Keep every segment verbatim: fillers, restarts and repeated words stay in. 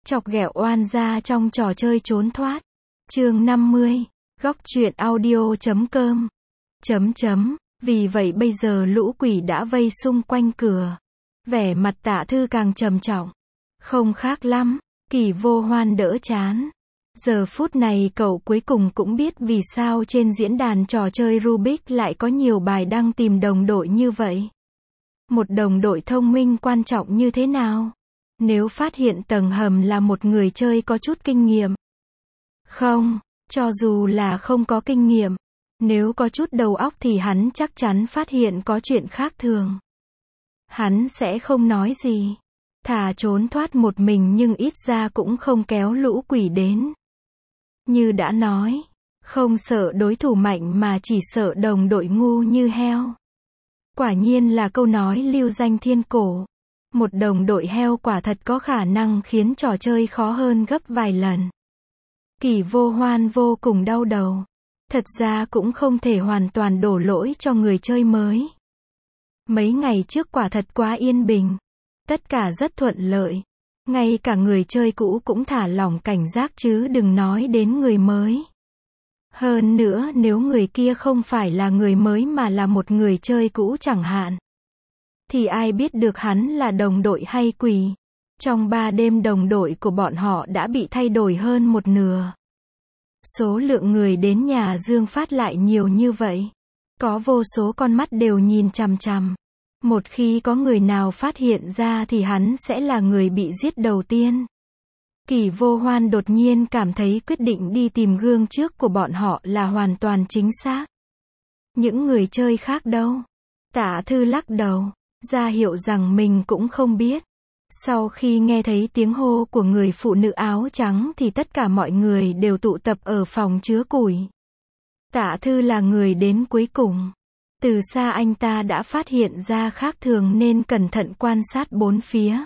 Chọc ghẹo oan gia trong trò chơi trốn thoát. Chương năm mươi. Góc truyện audio chấm com. Chấm chấm. Vì vậy bây giờ lũ quỷ đã vây xung quanh cửa. Vẻ mặt Tạ Thư càng trầm trọng. Không khác lắm. Kỳ Vô Hoan đỡ chán. Giờ phút này cậu cuối cùng cũng biết vì sao trên diễn đàn trò chơi Rubik lại có nhiều bài đăng tìm đồng đội như vậy. Một đồng đội thông minh quan trọng như thế nào? Nếu phát hiện tầng hầm là một người chơi có chút kinh nghiệm. Không, cho dù là không có kinh nghiệm, nếu có chút đầu óc thì hắn chắc chắn phát hiện có chuyện khác thường. Hắn sẽ không nói gì. Thà trốn thoát một mình nhưng ít ra cũng không kéo lũ quỷ đến. Như đã nói, không sợ đối thủ mạnh mà chỉ sợ đồng đội ngu như heo. Quả nhiên là câu nói lưu danh thiên cổ. Một đồng đội heo quả thật có khả năng khiến trò chơi khó hơn gấp vài lần. Kỳ Vô Hoan vô cùng đau đầu. Thật ra cũng không thể hoàn toàn đổ lỗi cho người chơi mới. Mấy ngày trước quả thật quá yên bình. Tất cả rất thuận lợi. Ngay cả người chơi cũ cũng thả lỏng cảnh giác chứ đừng nói đến người mới. Hơn nữa nếu người kia không phải là người mới mà là một người chơi cũ chẳng hạn. Thì ai biết được hắn là đồng đội hay quỷ. Trong ba đêm đồng đội của bọn họ đã bị thay đổi hơn một nửa. Số lượng người đến nhà Dương Phát lại nhiều như vậy. Có vô số con mắt đều nhìn chằm chằm. Một khi có người nào phát hiện ra thì hắn sẽ là người bị giết đầu tiên. Kỳ Vô Hoan đột nhiên cảm thấy quyết định đi tìm gương trước của bọn họ là hoàn toàn chính xác. Những người chơi khác đâu? Tạ Thư lắc đầu, ra hiệu rằng mình cũng không biết. Sau khi nghe thấy tiếng hô của người phụ nữ áo trắng thì tất cả mọi người đều tụ tập ở phòng chứa củi. Tạ Thư là người đến cuối cùng. Từ xa anh ta đã phát hiện ra khác thường nên cẩn thận quan sát bốn phía.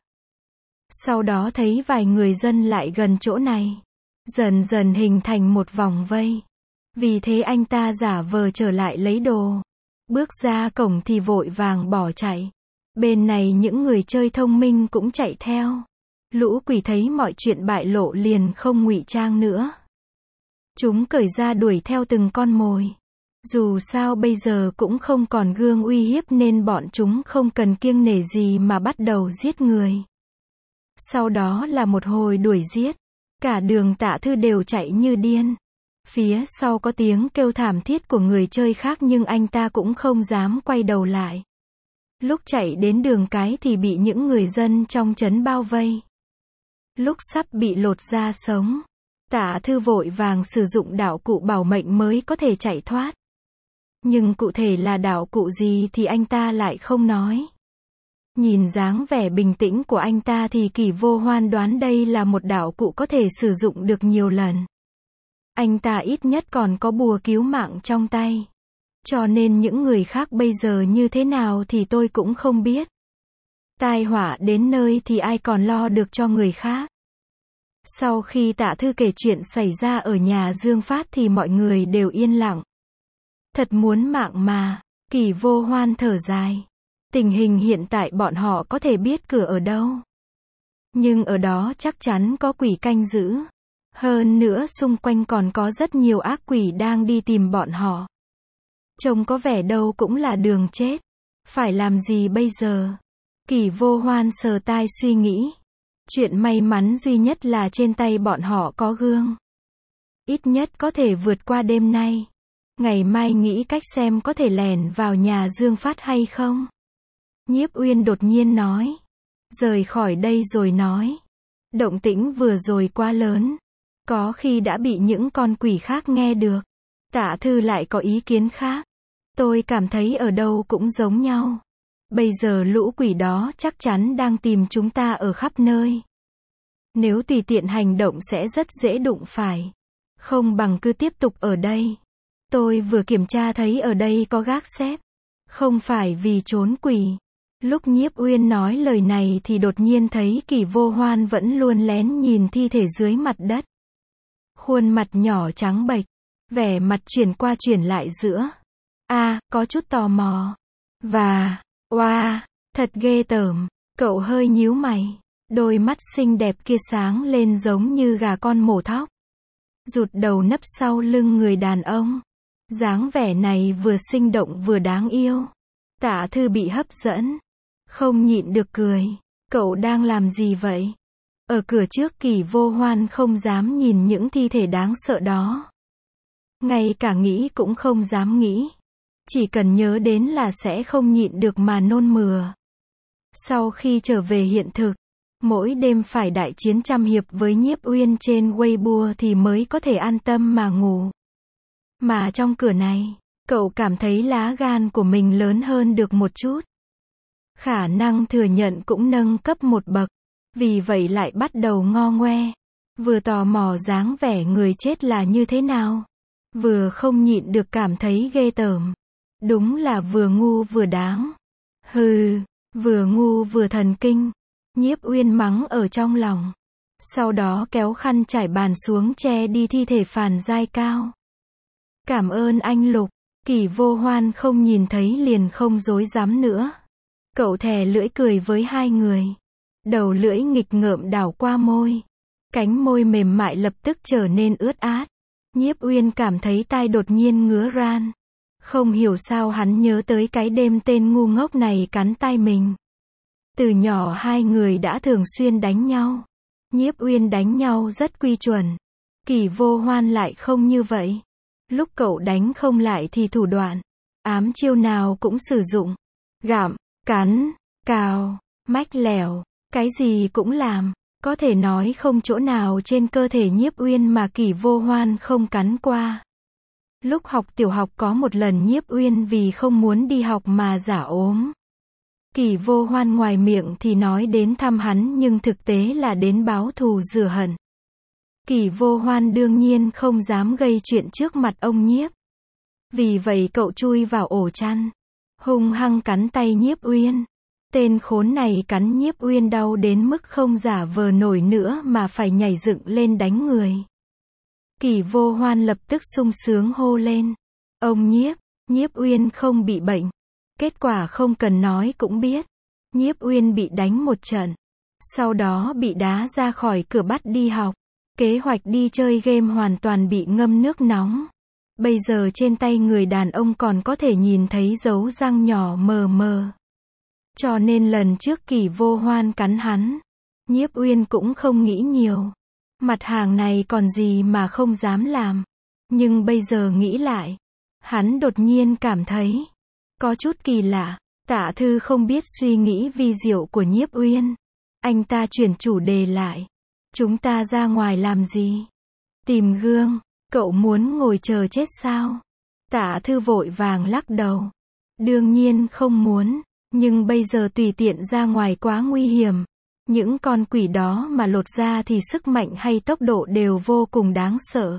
Sau đó thấy vài người dân lại gần chỗ này. Dần dần hình thành một vòng vây. Vì thế anh ta giả vờ trở lại lấy đồ. Bước ra cổng thì vội vàng bỏ chạy. Bên này những người chơi thông minh cũng chạy theo. Lũ quỷ thấy mọi chuyện bại lộ liền không ngụy trang nữa. Chúng cởi ra đuổi theo từng con mồi. Dù sao bây giờ cũng không còn gương uy hiếp nên bọn chúng không cần kiêng nể gì mà bắt đầu giết người. Sau đó là một hồi đuổi giết. Cả đường Tạ Thư đều chạy như điên. Phía sau có tiếng kêu thảm thiết của người chơi khác nhưng anh ta cũng không dám quay đầu lại. Lúc chạy đến đường cái thì bị những người dân trong trấn bao vây. Lúc sắp bị lột da sống, Tạ Thư vội vàng sử dụng đạo cụ bảo mệnh mới có thể chạy thoát. Nhưng cụ thể là đạo cụ gì thì anh ta lại không nói. Nhìn dáng vẻ bình tĩnh của anh ta thì Kỳ Vô Hoan đoán đây là một đạo cụ có thể sử dụng được nhiều lần. Anh ta ít nhất còn có bùa cứu mạng trong tay. Cho nên những người khác bây giờ như thế nào thì tôi cũng không biết. Tai họa đến nơi thì ai còn lo được cho người khác. Sau khi Tạ Thư kể chuyện xảy ra ở nhà Dương Phát thì mọi người đều yên lặng. Thật muốn mạng mà. Kỳ Vô Hoan thở dài. Tình hình hiện tại bọn họ có thể biết cửa ở đâu. Nhưng ở đó chắc chắn có quỷ canh giữ. Hơn nữa xung quanh còn có rất nhiều ác quỷ đang đi tìm bọn họ. Trông có vẻ đâu cũng là đường chết. Phải làm gì bây giờ? Kỳ Vô Hoan sờ tai suy nghĩ. Chuyện may mắn duy nhất là trên tay bọn họ có gương. Ít nhất có thể vượt qua đêm nay. Ngày mai nghĩ cách xem có thể lẻn vào nhà Dương Phát hay không. Nhiếp Uyên đột nhiên nói. Rời khỏi đây rồi nói. Động tĩnh vừa rồi quá lớn. Có khi đã bị những con quỷ khác nghe được. Tạ Thư lại có ý kiến khác. Tôi cảm thấy ở đâu cũng giống nhau. Bây giờ lũ quỷ đó chắc chắn đang tìm chúng ta ở khắp nơi. Nếu tùy tiện hành động sẽ rất dễ đụng phải. Không bằng cứ tiếp tục ở đây. Tôi vừa kiểm tra thấy ở đây có gác xếp. Không phải vì trốn quỷ. Lúc Nhiếp Uyên nói lời này thì đột nhiên thấy Kỳ Vô Hoan vẫn luôn lén nhìn thi thể dưới mặt đất. Khuôn mặt nhỏ trắng bệch. Vẻ mặt chuyển qua chuyển lại giữa. A, à, có chút tò mò. Và, oa, wow, thật ghê tởm. Cậu hơi nhíu mày. Đôi mắt xinh đẹp kia sáng lên giống như gà con mổ thóc. Rụt đầu nấp sau lưng người đàn ông. Dáng vẻ này vừa sinh động vừa đáng yêu. Tạ Thư bị hấp dẫn. Không nhịn được cười. Cậu đang làm gì vậy? Ở cửa trước Kỷ Vô Hoan không dám nhìn những thi thể đáng sợ đó. Ngay cả nghĩ cũng không dám nghĩ. Chỉ cần nhớ đến là sẽ không nhịn được mà nôn mửa. Sau khi trở về hiện thực, mỗi đêm phải đại chiến trăm hiệp với Nhiếp Uyên trên Weibo thì mới có thể an tâm mà ngủ. Mà trong cửa này, cậu cảm thấy lá gan của mình lớn hơn được một chút. Khả năng thừa nhận cũng nâng cấp một bậc. Vì vậy lại bắt đầu ngo ngoe. Vừa tò mò dáng vẻ người chết là như thế nào. Vừa không nhịn được cảm thấy ghê tởm. Đúng là vừa ngu vừa đáng. Hừ, vừa ngu vừa thần kinh. Nhiếp Uyên mắng ở trong lòng. Sau đó kéo khăn trải bàn xuống che đi thi thể Phàn Giai Cao. Cảm ơn anh Lục. Kỷ Vô Hoan không nhìn thấy liền không dối dám nữa. Cậu thè lưỡi cười với hai người. Đầu lưỡi nghịch ngợm đảo qua môi. Cánh môi mềm mại lập tức trở nên ướt át. Nhiếp Uyên cảm thấy tai đột nhiên ngứa ran. Không hiểu sao hắn nhớ tới cái đêm tên ngu ngốc này cắn tai mình. Từ nhỏ hai người đã thường xuyên đánh nhau. Nhiếp Uyên đánh nhau rất quy chuẩn. Kỷ Vô Hoan lại không như vậy. Lúc cậu đánh không lại thì thủ đoạn, ám chiêu nào cũng sử dụng. Gặm, cắn, cào, mách lẻo, cái gì cũng làm. Có thể nói không chỗ nào trên cơ thể Nhiếp Uyên mà Kỷ Vô Hoan không cắn qua. Lúc học tiểu học có một lần Nhiếp Uyên vì không muốn đi học mà giả ốm. Kỷ Vô Hoan ngoài miệng thì nói đến thăm hắn nhưng thực tế là đến báo thù rửa hận. Kỷ Vô Hoan đương nhiên không dám gây chuyện trước mặt ông Nhiếp. Vì vậy cậu chui vào ổ chăn, hung hăng cắn tay Nhiếp Uyên. Tên khốn này cắn Nhiếp Uyên đau đến mức không giả vờ nổi nữa mà phải nhảy dựng lên đánh người. Kỷ Vô Hoan lập tức sung sướng hô lên. Ông Nhiếp, Nhiếp Uyên không bị bệnh. Kết quả không cần nói cũng biết. Nhiếp Uyên bị đánh một trận. Sau đó bị đá ra khỏi cửa bắt đi học. Kế hoạch đi chơi game hoàn toàn bị ngâm nước nóng. Bây giờ trên tay người đàn ông còn có thể nhìn thấy dấu răng nhỏ mờ mờ. Cho nên lần trước Kỷ Vô Hoan cắn hắn, Nhiếp Uyên cũng không nghĩ nhiều. Mặt hàng này còn gì mà không dám làm. Nhưng bây giờ nghĩ lại, hắn đột nhiên cảm thấy có chút kỳ lạ. Tạ Thư không biết suy nghĩ vi diệu của Nhiếp Uyên. Anh ta chuyển chủ đề lại. Chúng ta ra ngoài làm gì? Tìm gương. Cậu muốn ngồi chờ chết sao? Tạ Thư vội vàng lắc đầu. Đương nhiên không muốn. Nhưng bây giờ tùy tiện ra ngoài quá nguy hiểm. Những con quỷ đó mà lột ra thì sức mạnh hay tốc độ đều vô cùng đáng sợ.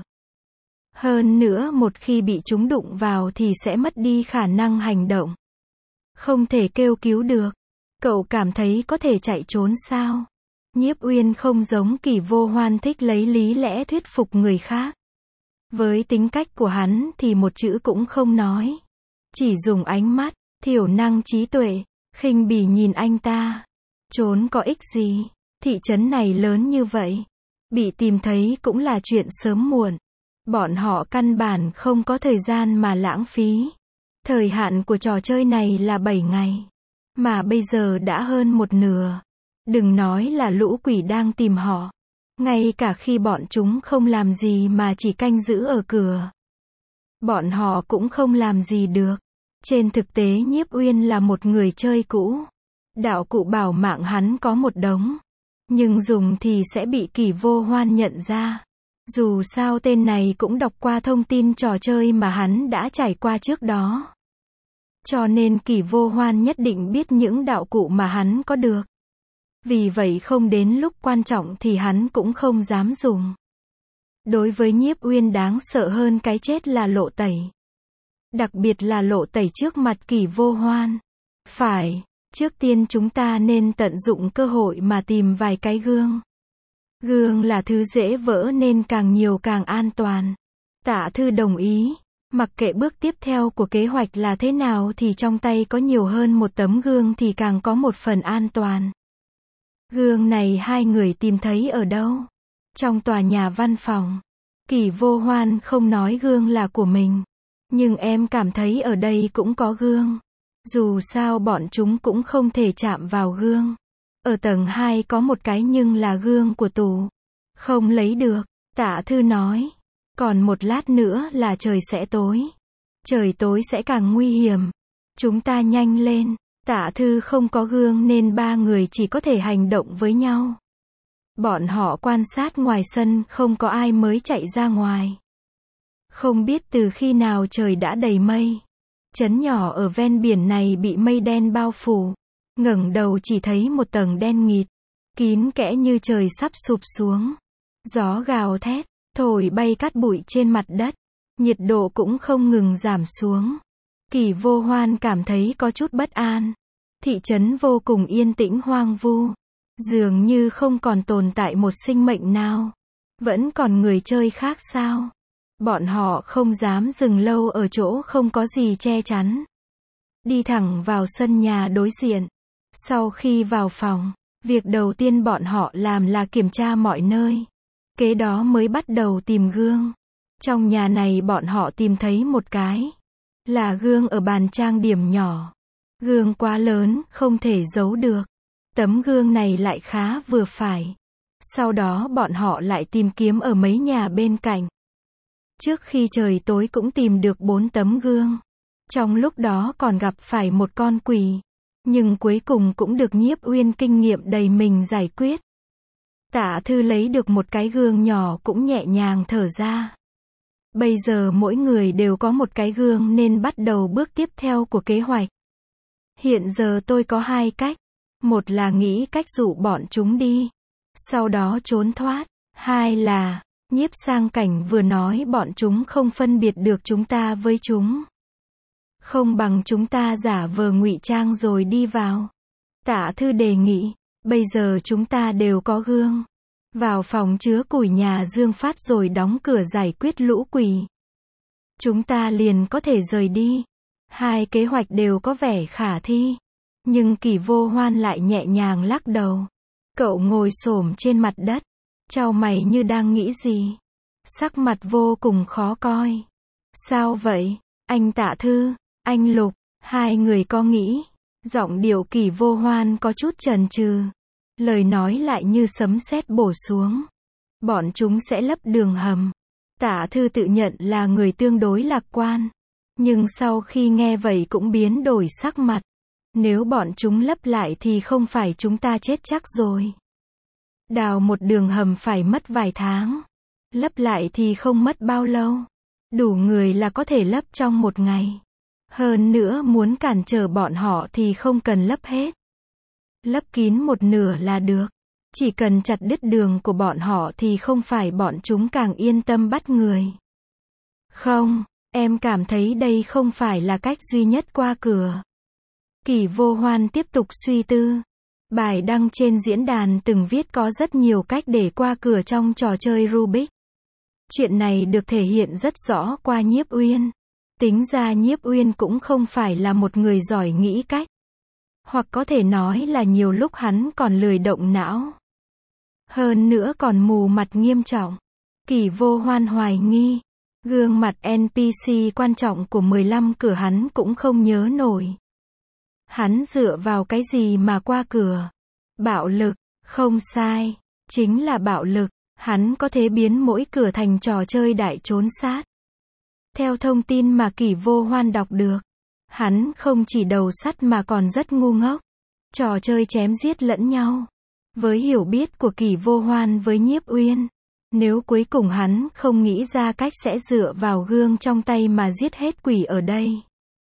Hơn nữa một khi bị chúng đụng vào thì sẽ mất đi khả năng hành động. Không thể kêu cứu được. Cậu cảm thấy có thể chạy trốn sao? Nhiếp Uyên không giống Kỷ Vô Hoan thích lấy lý lẽ thuyết phục người khác. Với tính cách của hắn thì một chữ cũng không nói. Chỉ dùng ánh mắt, thiểu năng trí tuệ, khinh bỉ nhìn anh ta. Trốn có ích gì? Thị trấn này lớn như vậy. Bị tìm thấy cũng là chuyện sớm muộn. Bọn họ căn bản không có thời gian mà lãng phí. Thời hạn của trò chơi này là bảy ngày. Mà bây giờ đã hơn một nửa. Đừng nói là lũ quỷ đang tìm họ. Ngay cả khi bọn chúng không làm gì mà chỉ canh giữ ở cửa, bọn họ cũng không làm gì được. Trên thực tế Nhiếp Uyên là một người chơi cũ. Đạo cụ bảo mạng hắn có một đống. Nhưng dùng thì sẽ bị Kỷ Vô Hoan nhận ra. Dù sao tên này cũng đọc qua thông tin trò chơi mà hắn đã trải qua trước đó. Cho nên Kỷ Vô Hoan nhất định biết những đạo cụ mà hắn có được. Vì vậy không đến lúc quan trọng thì hắn cũng không dám dùng. Đối với Nhiếp Uyên đáng sợ hơn cái chết là lộ tẩy. Đặc biệt là lộ tẩy trước mặt Kỷ Vô Hoan. Phải, trước tiên chúng ta nên tận dụng cơ hội mà tìm vài cái gương. Gương là thứ dễ vỡ nên càng nhiều càng an toàn. Tạ Thư đồng ý. Mặc kệ bước tiếp theo của kế hoạch là thế nào thì trong tay có nhiều hơn một tấm gương thì càng có một phần an toàn. Gương này hai người tìm thấy ở đâu? Trong tòa nhà văn phòng. Kỷ Vô Hoan không nói gương là của mình. Nhưng em cảm thấy ở đây cũng có gương. Dù sao bọn chúng cũng không thể chạm vào gương. Ở tầng hai có một cái nhưng là gương của tủ. Không lấy được. Tạ Thư nói. Còn một lát nữa là trời sẽ tối. Trời tối sẽ càng nguy hiểm. Chúng ta nhanh lên. Tạ Thư không có gương nên ba người chỉ có thể hành động với nhau. Bọn họ quan sát ngoài sân không có ai mới chạy ra ngoài. Không biết từ khi nào trời đã đầy mây. Trấn nhỏ ở ven biển này bị mây đen bao phủ. Ngẩng đầu chỉ thấy một tầng đen nghịt. Kín kẽ như trời sắp sụp xuống. Gió gào thét, thổi bay cát bụi trên mặt đất. Nhiệt độ cũng không ngừng giảm xuống. Kỷ Vô Hoan cảm thấy có chút bất an. Thị trấn vô cùng yên tĩnh hoang vu. Dường như không còn tồn tại một sinh mệnh nào. Vẫn còn người chơi khác sao? Bọn họ không dám dừng lâu ở chỗ không có gì che chắn. Đi thẳng vào sân nhà đối diện. Sau khi vào phòng, việc đầu tiên bọn họ làm là kiểm tra mọi nơi. Kế đó mới bắt đầu tìm gương. Trong nhà này bọn họ tìm thấy một cái. Là gương ở bàn trang điểm nhỏ. Gương quá lớn, không thể giấu được. Tấm gương này lại khá vừa phải. Sau đó bọn họ lại tìm kiếm ở mấy nhà bên cạnh. Trước khi trời tối cũng tìm được bốn tấm gương. Trong lúc đó còn gặp phải một con quỷ. Nhưng cuối cùng cũng được Nhiếp Uyên kinh nghiệm đầy mình giải quyết. Tạ Thư lấy được một cái gương nhỏ cũng nhẹ nhàng thở ra. Bây giờ mỗi người đều có một cái gương nên bắt đầu bước tiếp theo của kế hoạch. Hiện giờ tôi có hai cách. Một là nghĩ cách dụ bọn chúng đi. Sau đó trốn thoát. Hai là, Nhiếp Sang Cảnh vừa nói bọn chúng không phân biệt được chúng ta với chúng. Không bằng chúng ta giả vờ ngụy trang rồi đi vào. Tạ Thư đề nghị, bây giờ chúng ta đều có gương. Vào phòng chứa củi nhà Dương Phát rồi đóng cửa giải quyết lũ quỷ. Chúng ta liền có thể rời đi. Hai kế hoạch đều có vẻ khả thi. Nhưng Kỷ Vô Hoan lại nhẹ nhàng lắc đầu. Cậu ngồi xổm trên mặt đất. Chau mày như đang nghĩ gì. Sắc mặt vô cùng khó coi. Sao vậy? Anh Tạ Thư, anh Lục, hai người có nghĩ. Giọng điệu Kỷ Vô Hoan có chút chần chừ. Lời nói lại như sấm sét bổ xuống. Bọn chúng sẽ lấp đường hầm. Tạ Thư tự nhận là người tương đối lạc quan. Nhưng sau khi nghe vậy cũng biến đổi sắc mặt. Nếu bọn chúng lấp lại thì không phải chúng ta chết chắc rồi. Đào một đường hầm phải mất vài tháng. Lấp lại thì không mất bao lâu. Đủ người là có thể lấp trong một ngày. Hơn nữa muốn cản trở bọn họ thì không cần lấp hết. Lấp kín một nửa là được. Chỉ cần chặt đứt đường của bọn họ thì không phải bọn chúng càng yên tâm bắt người. Không, em cảm thấy đây không phải là cách duy nhất qua cửa. Kỷ Vô Hoan tiếp tục suy tư. Bài đăng trên diễn đàn từng viết có rất nhiều cách để qua cửa trong trò chơi Rubik. Chuyện này được thể hiện rất rõ qua Nhiếp Uyên. Tính ra Nhiếp Uyên cũng không phải là một người giỏi nghĩ cách. Hoặc có thể nói là nhiều lúc hắn còn lười động não. Hơn nữa còn mù mặt nghiêm trọng. Kỷ Vô Hoan hoài nghi. Gương mặt en pê xê quan trọng của mười lăm cửa hắn cũng không nhớ nổi. Hắn dựa vào cái gì mà qua cửa? Bạo lực, không sai. Chính là bạo lực. Hắn có thể biến mỗi cửa thành trò chơi đại trốn sát. Theo thông tin mà Kỷ Vô Hoan đọc được. Hắn không chỉ đầu sắt mà còn rất ngu ngốc. Trò chơi chém giết lẫn nhau. Với hiểu biết của Kỷ Vô Hoan với Nhiếp Uyên. Nếu cuối cùng hắn không nghĩ ra cách sẽ dựa vào gương trong tay mà giết hết quỷ ở đây.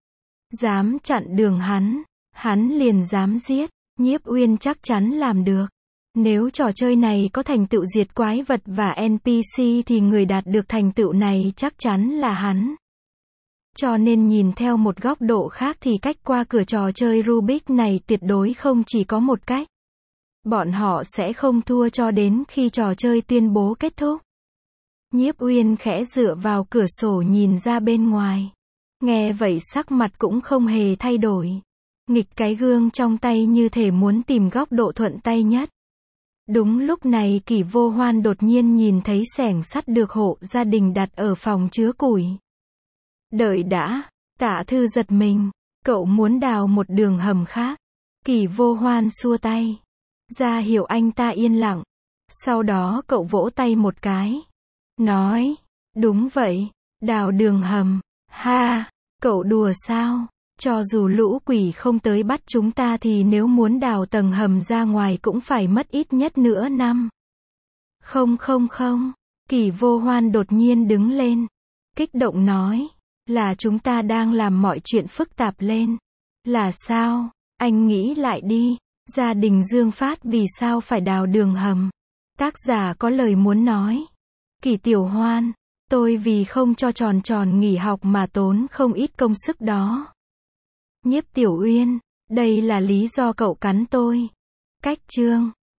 Dám chặn đường hắn. Hắn liền dám giết. Nhiếp Uyên chắc chắn làm được. Nếu trò chơi này có thành tựu diệt quái vật và en pê xê thì người đạt được thành tựu này chắc chắn là hắn. Cho nên nhìn theo một góc độ khác thì cách qua cửa trò chơi Rubik này tuyệt đối không chỉ có một cách. Bọn họ sẽ không thua cho đến khi trò chơi tuyên bố kết thúc. Nhiếp Uyên khẽ dựa vào cửa sổ nhìn ra bên ngoài. Nghe vậy sắc mặt cũng không hề thay đổi. Nghịch cái gương trong tay như thể muốn tìm góc độ thuận tay nhất. Đúng lúc này Kỷ Vô Hoan đột nhiên nhìn thấy xẻng sắt được hộ gia đình đặt ở phòng chứa củi. Đợi đã, Tạ Thư giật mình, cậu muốn đào một đường hầm khác. Kỷ Vô Hoan xua tay, ra hiệu anh ta yên lặng. Sau đó cậu vỗ tay một cái, nói, đúng vậy, đào đường hầm, ha, cậu đùa sao? Cho dù lũ quỷ không tới bắt chúng ta thì nếu muốn đào tầng hầm ra ngoài cũng phải mất ít nhất nửa năm. Không không không, Kỷ Vô Hoan đột nhiên đứng lên, kích động nói, là chúng ta đang làm mọi chuyện phức tạp lên. Là sao? Anh nghĩ lại đi, gia đình Dương Phát vì sao phải đào đường hầm? Tác giả có lời muốn nói. Kỷ Tiểu Hoan, tôi vì không cho Tròn Tròn nghỉ học mà tốn không ít công sức đó. Nhiếp Tiểu Uyên, đây là lý do cậu cắn tôi. Cách chương